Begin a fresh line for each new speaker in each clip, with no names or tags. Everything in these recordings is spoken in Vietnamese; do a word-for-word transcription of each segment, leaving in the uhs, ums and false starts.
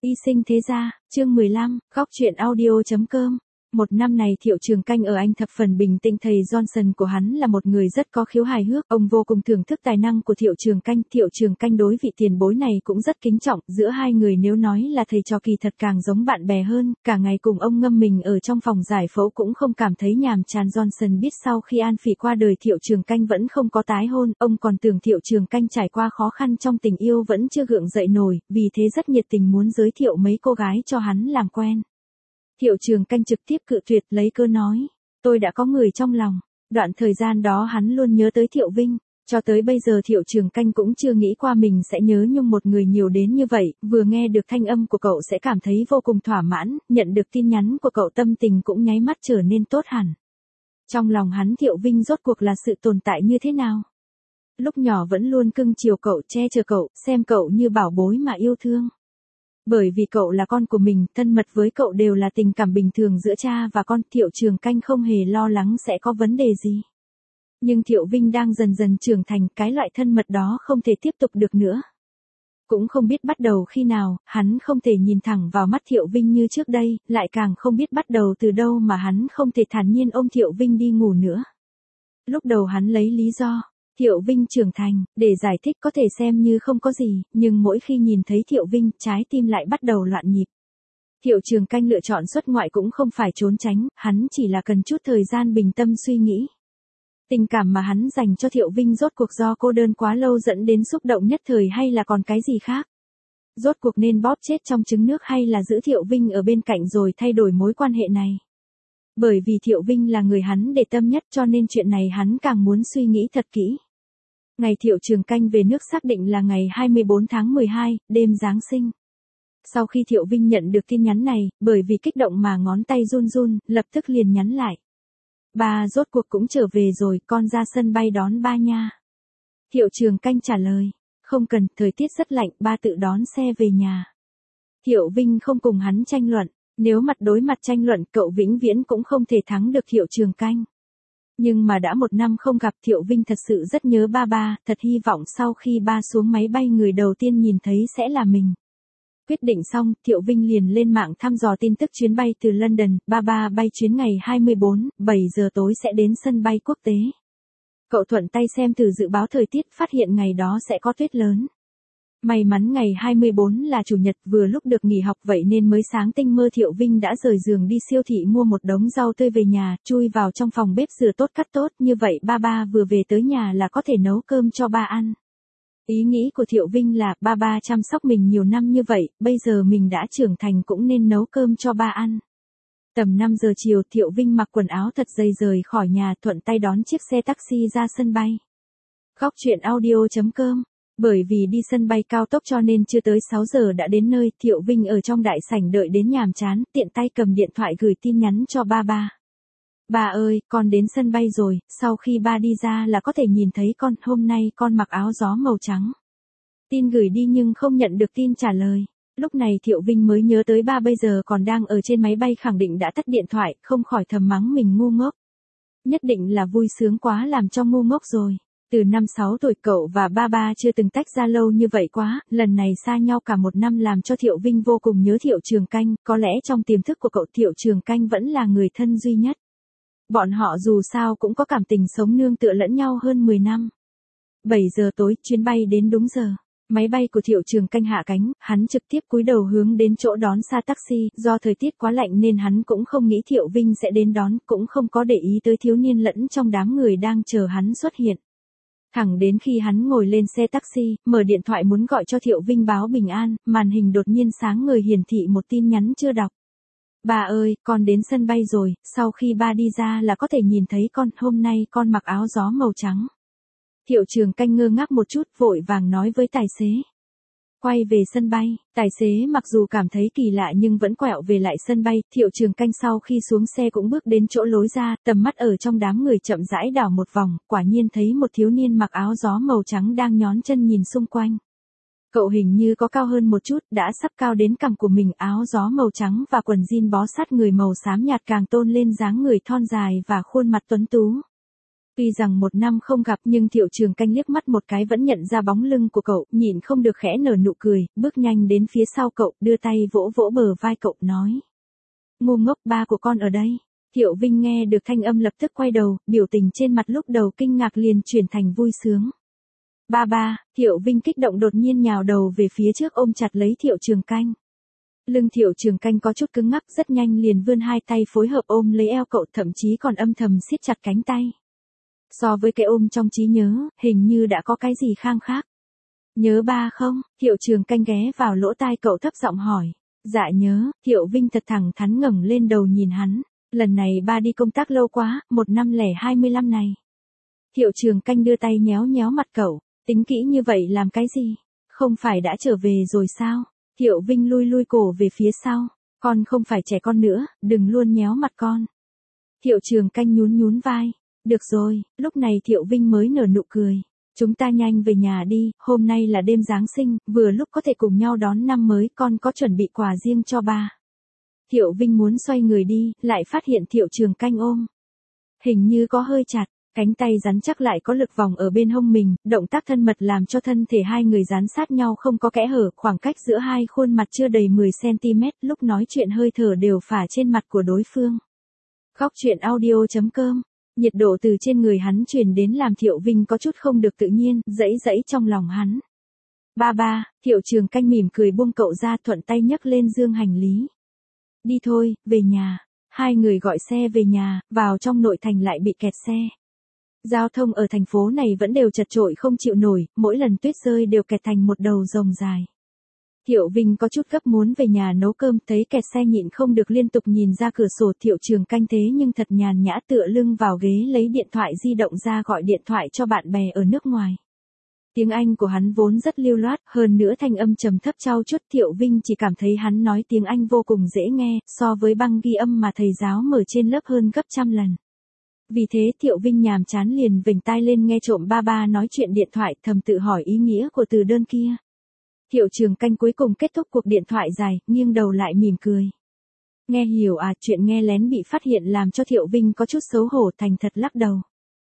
Y sinh thế gia, chương mười lăm, góc truyện audio.com. Một năm này Thiệu Trường Canh ở Anh thập phần bình tĩnh, thầy Johnson của hắn là một người rất có khiếu hài hước, ông vô cùng thưởng thức tài năng của Thiệu Trường Canh, Thiệu Trường Canh đối vị tiền bối này cũng rất kính trọng, giữa hai người nếu nói là thầy trò kỳ thật càng giống bạn bè hơn, cả ngày cùng ông ngâm mình ở trong phòng giải phẫu cũng không cảm thấy nhàm chán. Johnson biết sau khi An Phỉ qua đời Thiệu Trường Canh vẫn không có tái hôn, ông còn tưởng Thiệu Trường Canh trải qua khó khăn trong tình yêu vẫn chưa gượng dậy nổi, vì thế rất nhiệt tình muốn giới thiệu mấy cô gái cho hắn làm quen. Thiệu Trường Canh trực tiếp cự tuyệt, lấy cơ nói, tôi đã có người trong lòng. Đoạn thời gian đó hắn luôn nhớ tới Thiệu Vinh, cho tới bây giờ Thiệu Trường Canh cũng chưa nghĩ qua mình sẽ nhớ nhung một người nhiều đến như vậy, vừa nghe được thanh âm của cậu sẽ cảm thấy vô cùng thỏa mãn, nhận được tin nhắn của cậu tâm tình cũng nháy mắt trở nên tốt hẳn. Trong lòng hắn Thiệu Vinh rốt cuộc là sự tồn tại như thế nào? Lúc nhỏ vẫn luôn cưng chiều cậu, che chở cậu, xem cậu như bảo bối mà yêu thương. Bởi vì cậu là con của mình, thân mật với cậu đều là tình cảm bình thường giữa cha và con, Thiệu Trường Canh không hề lo lắng sẽ có vấn đề gì. Nhưng Thiệu Vinh đang dần dần trưởng thành, cái loại thân mật đó không thể tiếp tục được nữa. Cũng không biết bắt đầu khi nào, hắn không thể nhìn thẳng vào mắt Thiệu Vinh như trước đây, lại càng không biết bắt đầu từ đâu mà hắn không thể thản nhiên ôm Thiệu Vinh đi ngủ nữa. Lúc đầu hắn lấy lý do Thiệu Vinh trưởng thành, để giải thích có thể xem như không có gì, nhưng mỗi khi nhìn thấy Thiệu Vinh, trái tim lại bắt đầu loạn nhịp. Thiệu Trường Canh lựa chọn xuất ngoại cũng không phải trốn tránh, hắn chỉ là cần chút thời gian bình tâm suy nghĩ. Tình cảm mà hắn dành cho Thiệu Vinh rốt cuộc do cô đơn quá lâu dẫn đến xúc động nhất thời hay là còn cái gì khác? Rốt cuộc nên bóp chết trong trứng nước hay là giữ Thiệu Vinh ở bên cạnh rồi thay đổi mối quan hệ này? Bởi vì Thiệu Vinh là người hắn để tâm nhất cho nên chuyện này hắn càng muốn suy nghĩ thật kỹ. Ngày Thiệu Trường Canh về nước xác định là ngày hai mươi bốn tháng mười hai, đêm Giáng sinh. Sau khi Thiệu Vinh nhận được tin nhắn này, bởi vì kích động mà ngón tay run run, lập tức liền nhắn lại. Ba rốt cuộc cũng trở về rồi, con ra sân bay đón ba nha. Thiệu Trường Canh trả lời, không cần, thời tiết rất lạnh, ba tự đón xe về nhà. Thiệu Vinh không cùng hắn tranh luận, nếu mặt đối mặt tranh luận cậu vĩnh viễn cũng không thể thắng được Thiệu Trường Canh. Nhưng mà đã một năm không gặp Thiệu Vinh thật sự rất nhớ ba ba, thật hy vọng sau khi ba xuống máy bay người đầu tiên nhìn thấy sẽ là mình. Quyết định xong, Thiệu Vinh liền lên mạng thăm dò tin tức chuyến bay từ London, ba ba bay chuyến ngày hai mươi bốn, bảy giờ tối sẽ đến sân bay quốc tế. Cậu thuận tay xem thử dự báo thời tiết, phát hiện ngày đó sẽ có tuyết lớn. May mắn ngày hai mươi bốn là chủ nhật, vừa lúc được nghỉ học vậy nên mới sáng tinh mơ Thiệu Vinh đã rời giường đi siêu thị mua một đống rau tươi về nhà, chui vào trong phòng bếp rửa tốt cắt tốt, như vậy ba ba vừa về tới nhà là có thể nấu cơm cho ba ăn. Ý nghĩ của Thiệu Vinh là ba ba chăm sóc mình nhiều năm như vậy, bây giờ mình đã trưởng thành cũng nên nấu cơm cho ba ăn. Tầm năm giờ chiều Thiệu Vinh mặc quần áo thật dày rời khỏi nhà, thuận tay đón chiếc xe taxi ra sân bay. Góc truyện audio.com. Bởi vì đi sân bay cao tốc cho nên chưa tới sáu giờ đã đến nơi, Thiệu Vinh ở trong đại sảnh đợi đến nhàm chán, tiện tay cầm điện thoại gửi tin nhắn cho ba ba. Ba ơi, con đến sân bay rồi, sau khi ba đi ra là có thể nhìn thấy con, hôm nay con mặc áo gió màu trắng. Tin gửi đi nhưng không nhận được tin trả lời. Lúc này Thiệu Vinh mới nhớ tới ba bây giờ còn đang ở trên máy bay, khẳng định đã tắt điện thoại, không khỏi thầm mắng mình ngu ngốc. Nhất định là vui sướng quá làm cho ngu ngốc rồi. Từ năm sáu tuổi cậu và ba ba chưa từng tách ra lâu như vậy quá, lần này xa nhau cả một năm làm cho Thiệu Vinh vô cùng nhớ Thiệu Trường Canh, có lẽ trong tiềm thức của cậu Thiệu Trường Canh vẫn là người thân duy nhất. Bọn họ dù sao cũng có cảm tình sống nương tựa lẫn nhau hơn mười năm. bảy giờ tối, chuyến bay đến đúng giờ. Máy bay của Thiệu Trường Canh hạ cánh, hắn trực tiếp cúi đầu hướng đến chỗ đón xa taxi, do thời tiết quá lạnh nên hắn cũng không nghĩ Thiệu Vinh sẽ đến đón, cũng không có để ý tới thiếu niên lẫn trong đám người đang chờ hắn xuất hiện. Thẳng đến khi hắn ngồi lên xe taxi, mở điện thoại muốn gọi cho Thiệu Vinh báo bình an, màn hình đột nhiên sáng ngời hiển thị một tin nhắn chưa đọc. Ba ơi, con đến sân bay rồi, sau khi ba đi ra là có thể nhìn thấy con, hôm nay con mặc áo gió màu trắng. Thiệu Trường Canh ngơ ngác một chút, vội vàng nói với tài xế. Quay về sân bay, tài xế mặc dù cảm thấy kỳ lạ nhưng vẫn quẹo về lại sân bay, Thiệu Trường Canh sau khi xuống xe cũng bước đến chỗ lối ra, tầm mắt ở trong đám người chậm rãi đảo một vòng, quả nhiên thấy một thiếu niên mặc áo gió màu trắng đang nhón chân nhìn xung quanh. Cậu hình như có cao hơn một chút, đã sắp cao đến cằm của mình, áo gió màu trắng và quần jean bó sát người màu xám nhạt càng tôn lên dáng người thon dài và khuôn mặt tuấn tú. Tuy rằng một năm không gặp nhưng Thiệu Trường Canh liếc mắt một cái vẫn nhận ra bóng lưng của cậu, nhịn không được khẽ nở nụ cười, bước nhanh đến phía sau cậu, đưa tay vỗ vỗ bờ vai cậu, nói. Ngu ngốc, ba của con ở đây. Thiệu Vinh nghe được thanh âm lập tức quay đầu, biểu tình trên mặt lúc đầu kinh ngạc liền chuyển thành vui sướng. Ba ba, Thiệu Vinh kích động đột nhiên nhào đầu về phía trước ôm chặt lấy Thiệu Trường Canh. Lưng Thiệu Trường Canh có chút cứng ngắc, rất nhanh liền vươn hai tay phối hợp ôm lấy eo cậu, thậm chí còn âm thầm siết chặt cánh tay. So với cái ôm trong trí nhớ, hình như đã có cái gì khang khác. Nhớ ba không? Thiệu Trường Canh ghé vào lỗ tai cậu thấp giọng hỏi. Dạ nhớ, Thiệu Vinh thật thẳng thắn ngẩng lên đầu nhìn hắn. Lần này ba đi công tác lâu quá, một năm lẻ hai mươi lăm này. Thiệu Trường Canh đưa tay nhéo nhéo mặt cậu, tính kỹ như vậy làm cái gì? Không phải đã trở về rồi sao? Thiệu Vinh lui lui cổ về phía sau. Con không phải trẻ con nữa, đừng luôn nhéo mặt con. Thiệu Trường Canh nhún nhún vai. Được rồi, lúc này Thiệu Vinh mới nở nụ cười. Chúng ta nhanh về nhà đi, hôm nay là đêm Giáng sinh, vừa lúc có thể cùng nhau đón năm mới, con có chuẩn bị quà riêng cho ba. Thiệu Vinh muốn xoay người đi, lại phát hiện Thiệu Trường Canh ôm. Hình như có hơi chặt, cánh tay rắn chắc lại có lực vòng ở bên hông mình, động tác thân mật làm cho thân thể hai người dán sát nhau không có kẽ hở, khoảng cách giữa hai khuôn mặt chưa đầy mười xăng ti mét, lúc nói chuyện hơi thở đều phả trên mặt của đối phương. Góc truyện audio chấm com. Nhiệt độ từ trên người hắn truyền đến làm Thiệu Vinh có chút không được tự nhiên, dẫy dẫy trong lòng hắn. Ba ba, Thiệu Trường Canh mỉm cười buông cậu ra, thuận tay nhấc lên dương hành lý. Đi thôi, về nhà. Hai người gọi xe về nhà, vào trong nội thành lại bị kẹt xe. Giao thông ở thành phố này vẫn đều chật chội không chịu nổi, mỗi lần tuyết rơi đều kẹt thành một đầu rồng dài. Thiệu Vinh có chút gấp muốn về nhà nấu cơm, thấy kẹt xe nhịn không được liên tục nhìn ra cửa sổ. Thiệu Trường Canh thế nhưng thật nhàn nhã tựa lưng vào ghế lấy điện thoại di động ra gọi điện thoại cho bạn bè ở nước ngoài. Tiếng Anh của hắn vốn rất lưu loát, hơn nữa thanh âm trầm thấp trau chuốt. Thiệu Vinh chỉ cảm thấy hắn nói tiếng Anh vô cùng dễ nghe, so với băng ghi âm mà thầy giáo mở trên lớp hơn gấp trăm lần. Vì thế Thiệu Vinh nhàm chán liền vểnh tai lên nghe trộm ba ba nói chuyện điện thoại, thầm tự hỏi ý nghĩa của từ đơn kia. Thiệu Trường Canh cuối cùng kết thúc cuộc điện thoại dài, nghiêng đầu lại mỉm cười. Nghe hiểu à? Chuyện nghe lén bị phát hiện làm cho Thiệu Vinh có chút xấu hổ, thành thật lắc đầu.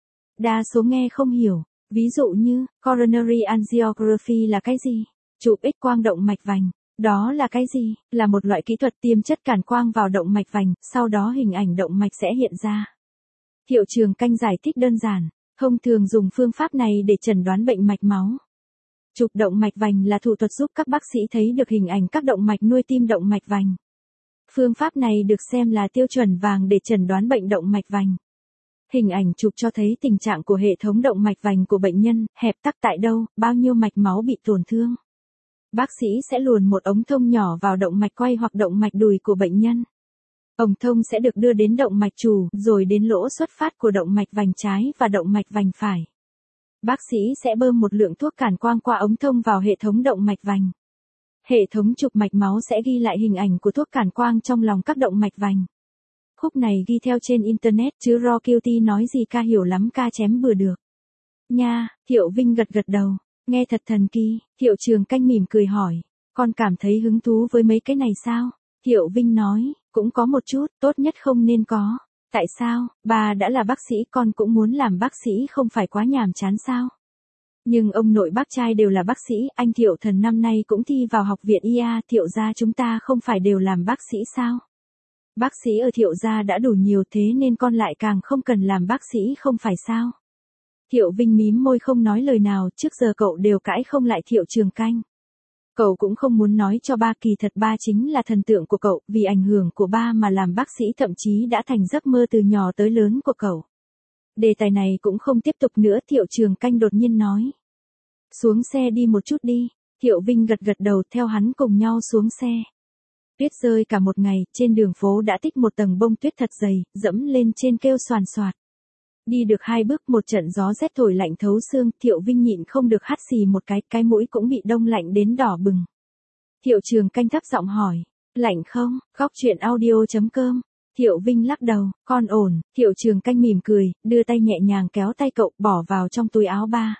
Đa số nghe không hiểu, ví dụ như, coronary angiography là cái gì? Chụp X quang động mạch vành. Đó là cái gì? Là một loại kỹ thuật tiêm chất cản quang vào động mạch vành, sau đó hình ảnh động mạch sẽ hiện ra. Thiệu Trường Canh giải thích đơn giản, thông thường dùng phương pháp này để chẩn đoán bệnh mạch máu. Chụp động mạch vành là thủ thuật giúp các bác sĩ thấy được hình ảnh các động mạch nuôi tim động mạch vành. Phương pháp này được xem là tiêu chuẩn vàng để chẩn đoán bệnh động mạch vành. Hình ảnh chụp cho thấy tình trạng của hệ thống động mạch vành của bệnh nhân, hẹp tắc tại đâu, bao nhiêu mạch máu bị tổn thương. Bác sĩ sẽ luồn một ống thông nhỏ vào động mạch quay hoặc động mạch đùi của bệnh nhân. Ống thông sẽ được đưa đến động mạch chủ, rồi đến lỗ xuất phát của động mạch vành trái và động mạch vành phải. Bác sĩ sẽ bơm một lượng thuốc cản quang qua ống thông vào hệ thống động mạch vành. Hệ thống chụp mạch máu sẽ ghi lại hình ảnh của thuốc cản quang trong lòng các động mạch vành. Khúc này ghi theo trên internet chứ Raw Cutie nói gì ca hiểu lắm, ca chém bừa được. Nha, Thiệu Vinh gật gật đầu, nghe thật thần kỳ. Thiệu Trường Canh mỉm cười hỏi, con cảm thấy hứng thú với mấy cái này sao? Thiệu Vinh nói, cũng có một chút, tốt nhất không nên có. Tại sao? Bà đã là bác sĩ, con cũng muốn làm bác sĩ, không phải quá nhàm chán sao? Nhưng ông nội bác trai đều là bác sĩ, anh Thiệu Thần năm nay cũng thi vào học viện i a, Thiệu gia chúng ta không phải đều làm bác sĩ sao? Bác sĩ ở Thiệu gia đã đủ nhiều, thế nên con lại càng không cần làm bác sĩ, không phải sao? Thiệu Vinh mím môi không nói lời nào, trước giờ cậu đều cãi không lại Thiệu Trường Canh. Cậu cũng không muốn nói cho ba, kỳ thật ba chính là thần tượng của cậu, vì ảnh hưởng của ba mà làm bác sĩ thậm chí đã thành giấc mơ từ nhỏ tới lớn của cậu. Đề tài này cũng không tiếp tục nữa, Thiệu Trường Canh đột nhiên nói. Xuống xe đi một chút đi. Thiệu Vinh gật gật đầu, theo hắn cùng nhau xuống xe. Tuyết rơi cả một ngày, trên đường phố đã tích một tầng bông tuyết thật dày, dẫm lên trên kêu xoàn xoạt. Đi được hai bước một trận gió rét thổi lạnh thấu xương, Thiệu Vinh nhịn không được hắt xì một cái, cái mũi cũng bị đông lạnh đến đỏ bừng. Thiệu Trường Canh thấp giọng hỏi, lạnh không? Góc truyện audio chấm com. Thiệu Vinh lắc đầu, con ổn. Thiệu Trường Canh mỉm cười, đưa tay nhẹ nhàng kéo tay cậu, bỏ vào trong túi áo ba.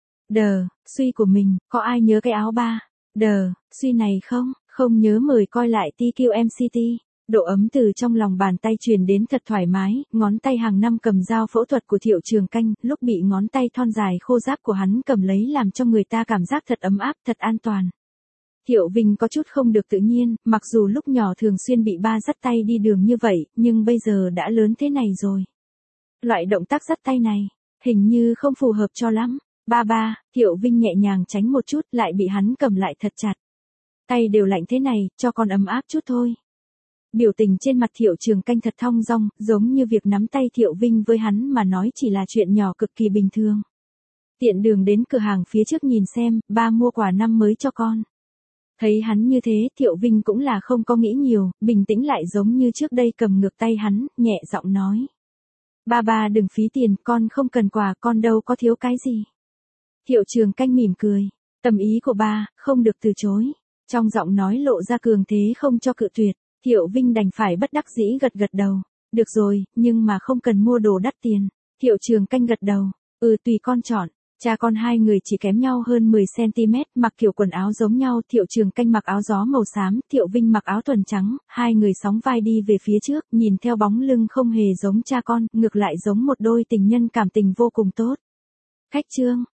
Đờ, suy của mình, có ai nhớ cái áo ba? Đờ, suy này không? Không nhớ mời coi lại tê quy em xê tê. Độ ấm từ trong lòng bàn tay truyền đến thật thoải mái, ngón tay hàng năm cầm dao phẫu thuật của Thiệu Trường Canh, lúc bị ngón tay thon dài khô ráp của hắn cầm lấy làm cho người ta cảm giác thật ấm áp, thật an toàn. Thiệu Vinh có chút không được tự nhiên, mặc dù lúc nhỏ thường xuyên bị ba dắt tay đi đường như vậy, nhưng bây giờ đã lớn thế này rồi. Loại động tác dắt tay này, hình như không phù hợp cho lắm. Ba ba, Thiệu Vinh nhẹ nhàng tránh một chút, lại bị hắn cầm lại thật chặt. Tay đều lạnh thế này, cho con ấm áp chút thôi. Biểu tình trên mặt Thiệu Trường Canh thật thong dong, giống như việc nắm tay Thiệu Vinh với hắn mà nói chỉ là chuyện nhỏ cực kỳ bình thường. Tiện đường đến cửa hàng phía trước nhìn xem, ba mua quà năm mới cho con. Thấy hắn như thế, Thiệu Vinh cũng là không có nghĩ nhiều, bình tĩnh lại giống như trước đây cầm ngược tay hắn, nhẹ giọng nói. Ba ba đừng phí tiền, con không cần quà, con đâu có thiếu cái gì. Thiệu Trường Canh mỉm cười, tâm ý của ba, không được từ chối. Trong giọng nói lộ ra cường thế không cho cự tuyệt, Thiệu Vinh đành phải bất đắc dĩ gật gật đầu. Được rồi, nhưng mà không cần mua đồ đắt tiền. Thiệu Trường Canh gật đầu, ừ tùy con chọn. Cha con hai người chỉ kém nhau hơn mười xăng ti mét, mặc kiểu quần áo giống nhau, Thiệu Trường Canh mặc áo gió màu xám, Thiệu Vinh mặc áo thuần trắng, hai người sóng vai đi về phía trước, nhìn theo bóng lưng không hề giống cha con, ngược lại giống một đôi tình nhân cảm tình vô cùng tốt. Khách trương